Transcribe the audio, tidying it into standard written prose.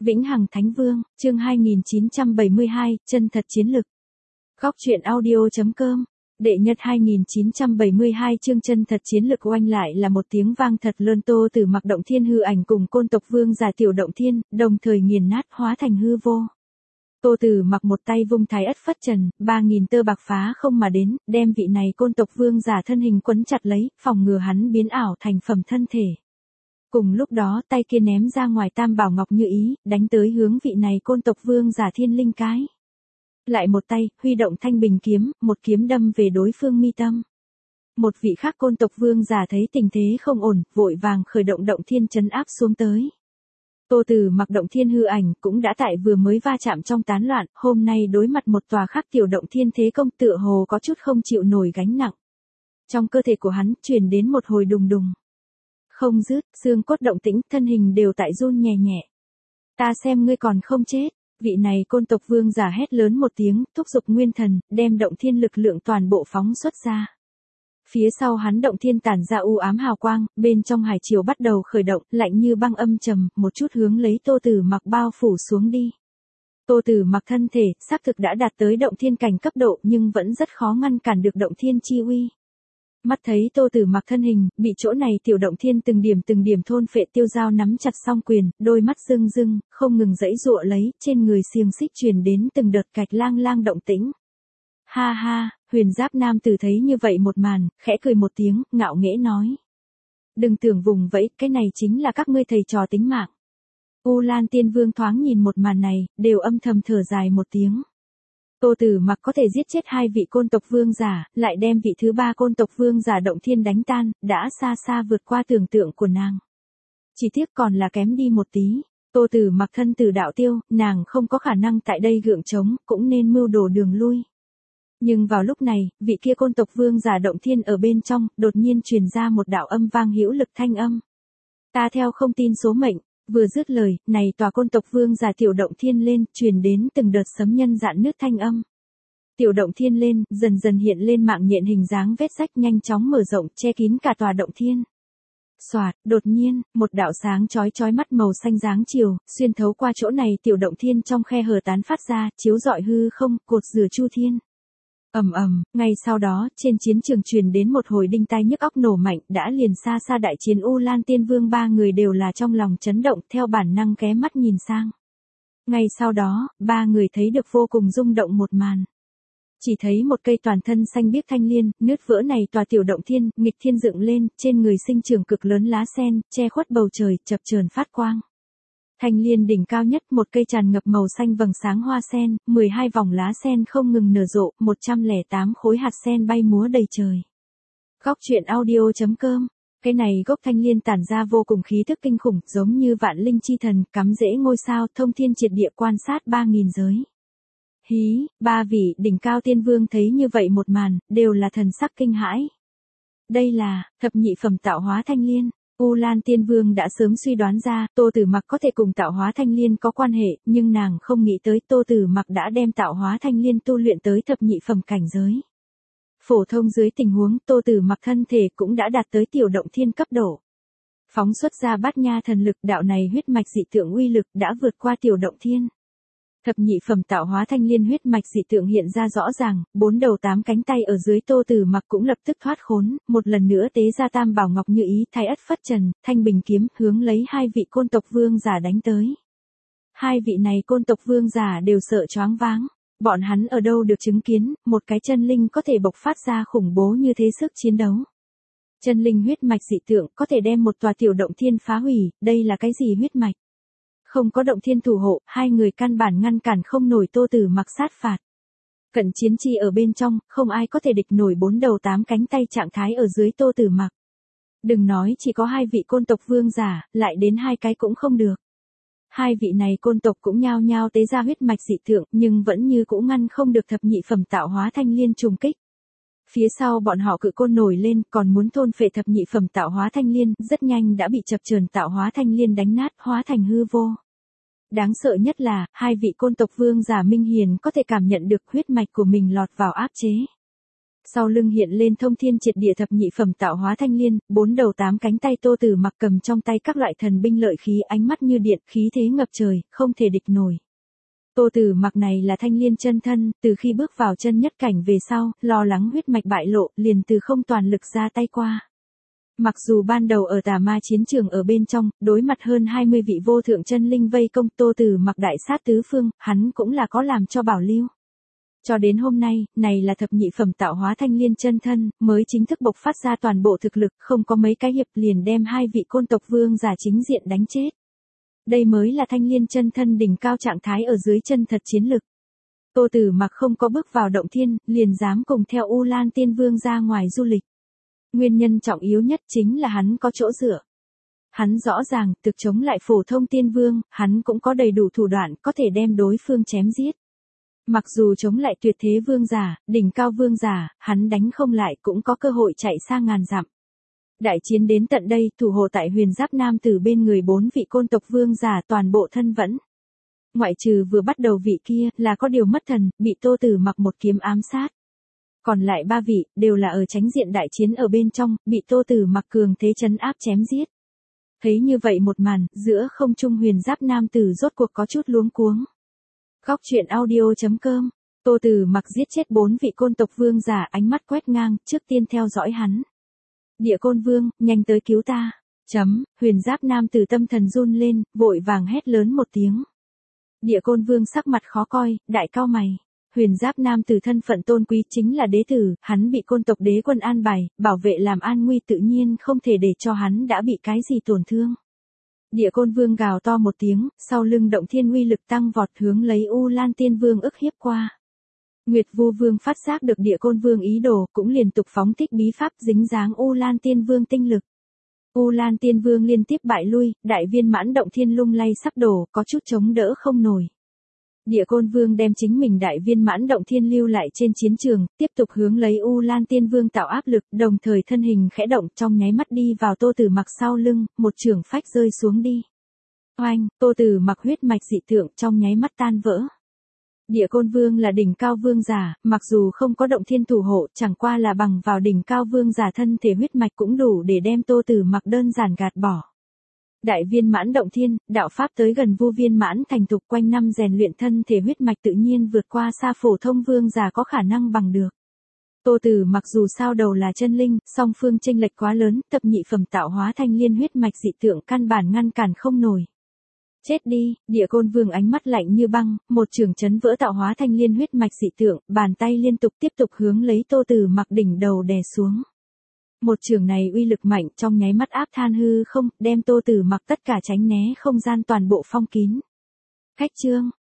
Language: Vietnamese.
Vĩnh Hằng Thánh Vương, chương 2972, chân thật chiến lực. Góc truyện audio.com, đệ nhật 2972 chương chân thật chiến lực oanh lại là một tiếng vang thật lớn. Tô Tử Mặc động thiên hư ảnh cùng côn tộc vương giả tiểu động thiên, đồng thời nghiền nát hóa thành hư vô. Tô Tử Mặc một tay vung thái ất phất trần, 3000 tơ bạc phá không mà đến, đem vị này côn tộc vương giả thân hình quấn chặt lấy, phòng ngừa hắn biến ảo thành phẩm thân thể. Cùng lúc đó tay kia ném ra ngoài tam bảo ngọc như ý, đánh tới hướng vị này côn tộc vương giả thiên linh cái. Lại một tay, huy động thanh bình kiếm, một kiếm đâm về đối phương mi tâm. Một vị khác côn tộc vương giả thấy tình thế không ổn, vội vàng khởi động động thiên trấn áp xuống tới. Tô Tử Mặc động thiên hư ảnh cũng đã tại vừa mới va chạm trong tán loạn, hôm nay đối mặt một tòa khác tiểu động thiên thế công tựa hồ có chút không chịu nổi gánh nặng. Trong cơ thể của hắn truyền đến một hồi đùng đùng. Không dứt, xương cốt động tĩnh, thân hình đều tại run nhẹ nhẹ. Ta xem ngươi còn không chết. Vị này côn tộc vương giả hét lớn một tiếng, thúc giục nguyên thần, đem động thiên lực lượng toàn bộ phóng xuất ra. Phía sau hắn động thiên tản ra u ám hào quang, bên trong hải triều bắt đầu khởi động, lạnh như băng âm trầm, một chút hướng lấy Tô Tử Mặc bao phủ xuống đi. Tô Tử Mặc thân thể, xác thực đã đạt tới động thiên cảnh cấp độ nhưng vẫn rất khó ngăn cản được động thiên chi uy. Mắt thấy Tô Tử Mặc thân hình, bị chỗ này tiểu động thiên từng điểm thôn phệ. Tiêu Dao nắm chặt song quyền, đôi mắt rưng rưng, không ngừng giãy giụa lấy, trên người xiềng xích truyền đến từng đợt cạch lang lang động tĩnh. Ha ha, huyền giáp nam tử thấy như vậy một màn, khẽ cười một tiếng, ngạo nghễ nói. Đừng tưởng vùng vẫy, cái này chính là các ngươi thầy trò tính mạng. U Lan Tiên Vương thoáng nhìn một màn này, đều âm thầm thở dài một tiếng. Tô Tử Mặc có thể giết chết hai vị côn tộc vương giả, lại đem vị thứ ba côn tộc vương giả động thiên đánh tan, đã xa xa vượt qua tưởng tượng của nàng. Chỉ tiếc còn là kém đi một tí. Tô Tử Mặc thân tử đạo tiêu, nàng không có khả năng tại đây gượng chống, cũng nên mưu đồ đường lui. Nhưng vào lúc này, vị kia côn tộc vương giả động thiên ở bên trong, đột nhiên truyền ra một đạo âm vang hữu lực thanh âm. Ta theo không tin số mệnh. Vừa dứt lời, này tòa côn tộc vương giả tiểu động thiên lên, truyền đến từng đợt sấm nhân dạn nước thanh âm. Tiểu động thiên lên, dần dần hiện lên mạng nhện hình dáng vết rách nhanh chóng mở rộng, che kín cả tòa động thiên. Soạt, đột nhiên, một đạo sáng chói mắt màu xanh dáng chiều, xuyên thấu qua chỗ này tiểu động thiên trong khe hở tán phát ra, chiếu rọi hư không, cột rửa chu thiên. Ầm ầm, ngay sau đó, trên chiến trường truyền đến một hồi đinh tai nhức óc nổ mạnh, đã liền xa xa đại chiến U Lan Tiên Vương ba người đều là trong lòng chấn động, theo bản năng ghé mắt nhìn sang. Ngay sau đó, ba người thấy được vô cùng rung động một màn. Chỉ thấy một cây toàn thân xanh biếc thanh liên, nứt vỡ này tòa tiểu động thiên, nghịch thiên dựng lên, trên người sinh trưởng cực lớn lá sen, che khuất bầu trời, chập chờn phát quang. Thanh liên đỉnh cao nhất, một cây tràn ngập màu xanh vầng sáng hoa sen, 12 vòng lá sen không ngừng nở rộ, 108 khối hạt sen bay múa đầy trời. Góc truyện audio.com, cái này gốc thanh liên tản ra vô cùng khí thức kinh khủng, giống như vạn linh chi thần, cắm rễ ngôi sao, thông thiên triệt địa quan sát 3000 giới. Hí, ba vị đỉnh cao tiên vương thấy như vậy một màn, đều là thần sắc kinh hãi. Đây là thập nhị phẩm tạo hóa thanh liên. U Lan Tiên Vương đã sớm suy đoán ra, Tô Tử Mặc có thể cùng tạo hóa thanh liên có quan hệ, nhưng nàng không nghĩ tới Tô Tử Mặc đã đem tạo hóa thanh liên tu luyện tới thập nhị phẩm cảnh giới. Phổ thông dưới tình huống, Tô Tử Mặc thân thể cũng đã đạt tới tiểu động thiên cấp độ. Phóng xuất ra bát nha thần lực, đạo này huyết mạch dị tượng uy lực đã vượt qua tiểu động thiên. Thập nhị phẩm tạo hóa thanh liên huyết mạch dị tượng hiện ra rõ ràng, 4 đầu 8 cánh tay ở dưới Tô Tử Mặc cũng lập tức thoát khốn, một lần nữa tế ra tam bảo ngọc như ý, thái ất phất trần, thanh bình kiếm, hướng lấy hai vị côn tộc vương giả đánh tới. Hai vị này côn tộc vương giả đều sợ choáng váng, bọn hắn ở đâu được chứng kiến, một cái chân linh có thể bộc phát ra khủng bố như thế sức chiến đấu. Chân linh huyết mạch dị tượng có thể đem một tòa tiểu động thiên phá hủy, đây là cái gì huyết mạch? Không có động thiên thủ hộ, hai người căn bản ngăn cản không nổi Tô Tử Mặc sát phạt. Cận chiến chi ở bên trong, không ai có thể địch nổi 4 đầu 8 cánh tay trạng thái ở dưới Tô Tử Mặc. Đừng nói chỉ có hai vị côn tộc vương giả, lại đến hai cái cũng không được. Hai vị này côn tộc cũng nhao nhao tế ra huyết mạch dị tượng, nhưng vẫn như cũng ngăn không được thập nhị phẩm tạo hóa thanh liên trùng kích. Phía sau bọn họ cự côn nổi lên, còn muốn thôn phệ thập nhị phẩm tạo hóa thanh liên, rất nhanh đã bị chập chờn tạo hóa thanh liên đánh nát, hóa thành hư vô. Đáng sợ nhất là, hai vị côn tộc vương giả minh hiền có thể cảm nhận được huyết mạch của mình lọt vào áp chế. Sau lưng hiện lên thông thiên triệt địa thập nhị phẩm tạo hóa thanh liên, 4 đầu 8 cánh tay Tô Tử Mặc cầm trong tay các loại thần binh lợi khí, ánh mắt như điện, khí thế ngập trời, không thể địch nổi. Tô Tử Mặc này là thanh liên chân thân, từ khi bước vào chân nhất cảnh về sau, lo lắng huyết mạch bại lộ, liền từ không toàn lực ra tay qua. Mặc dù ban đầu ở tà ma chiến trường ở bên trong, đối mặt hơn 20 vị vô thượng chân linh vây công, Tô Tử Mặc đại sát tứ phương, hắn cũng là có làm cho bảo lưu. Cho đến hôm nay, này là thập nhị phẩm tạo hóa thanh liên chân thân, mới chính thức bộc phát ra toàn bộ thực lực, không có mấy cái hiệp liền đem 2 vị côn tộc vương giả chính diện đánh chết. Đây mới là thanh liên chân thân đỉnh cao trạng thái ở dưới chân thật chiến lực. Tô Tử Mặc không có bước vào động thiên, liền dám cùng theo U Lan Tiên Vương ra ngoài du lịch. Nguyên nhân trọng yếu nhất chính là hắn có chỗ dựa. Hắn rõ ràng, thực chống lại phổ thông tiên vương, hắn cũng có đầy đủ thủ đoạn có thể đem đối phương chém giết. Mặc dù chống lại tuyệt thế vương giả, đỉnh cao vương giả, hắn đánh không lại cũng có cơ hội chạy xa ngàn dặm. Đại chiến đến tận đây, thủ hộ tại Huyền Giáp Nam Tử bên người 4 vị côn tộc vương giả toàn bộ thân vẫn. Ngoại trừ vừa bắt đầu vị kia là có điều mất thần, bị Tô Tử Mặc một kiếm ám sát. Còn lại 3 vị, đều là ở chánh diện đại chiến ở bên trong, bị Tô Tử Mặc cường thế trấn áp chém giết. Thấy như vậy một màn, giữa không trung Huyền Giáp Nam Tử rốt cuộc có chút luống cuống. Góc truyện audio.com, Tô Tử Mặc giết chết 4 vị côn tộc vương giả, ánh mắt quét ngang, trước tiên theo dõi hắn. Địa Côn Vương, nhanh tới cứu ta. Huyền Giáp Nam Tử tâm thần run lên, vội vàng hét lớn một tiếng. Địa Côn Vương sắc mặt khó coi, đại cao mày. Huyền Giáp Nam Tử thân phận tôn quý chính là đế tử, hắn bị côn tộc đế quân an bài, bảo vệ làm an nguy tự nhiên không thể để cho hắn đã bị cái gì tổn thương. Địa Côn Vương gào to một tiếng, sau lưng động thiên uy lực tăng vọt hướng lấy U Lan Tiên Vương ức hiếp qua. Nguyệt Vu Vương phát giác được Địa Côn Vương ý đồ, cũng liên tục phóng thích bí pháp dính dáng U Lan Tiên Vương tinh lực. U Lan Tiên Vương liên tiếp bại lui, đại viên mãn động thiên lung lay sắp đổ, có chút chống đỡ không nổi. Địa Côn Vương đem chính mình đại viên mãn động thiên lưu lại trên chiến trường, tiếp tục hướng lấy U Lan Tiên Vương tạo áp lực, đồng thời thân hình khẽ động, trong nháy mắt đi vào Tô Tử Mặc sau lưng, một chưởng phách rơi xuống đi. Oanh, Tô Tử Mặc huyết mạch dị tượng trong nháy mắt tan vỡ. Địa Côn Vương là đỉnh cao vương giả, mặc dù không có động thiên thủ hộ, chẳng qua là bằng vào đỉnh cao vương giả thân thể huyết mạch cũng đủ để đem Tô Tử Mặc đơn giản gạt bỏ. Đại viên mãn động thiên, đạo pháp tới gần vô viên mãn thành thục, quanh năm rèn luyện thân thể huyết mạch tự nhiên vượt qua xa phổ thông vương giả có khả năng bằng được. Tô Tử Mặc dù sao đầu là chân linh, song phương chênh lệch quá lớn, thập nhị phẩm tạo hóa thanh liên huyết mạch dị tượng căn bản ngăn cản không nổi. Chết đi, Địa Côn Vương ánh mắt lạnh như băng, một chưởng chấn vỡ tạo hóa thanh liên huyết mạch dị tượng, bàn tay liên tục tiếp tục hướng lấy Tô Tử Mặc đỉnh đầu đè xuống. Một chưởng này uy lực mạnh, trong nháy mắt áp than hư không, đem Tô Tử Mặc tất cả tránh né không gian toàn bộ phong kín. Khách trương,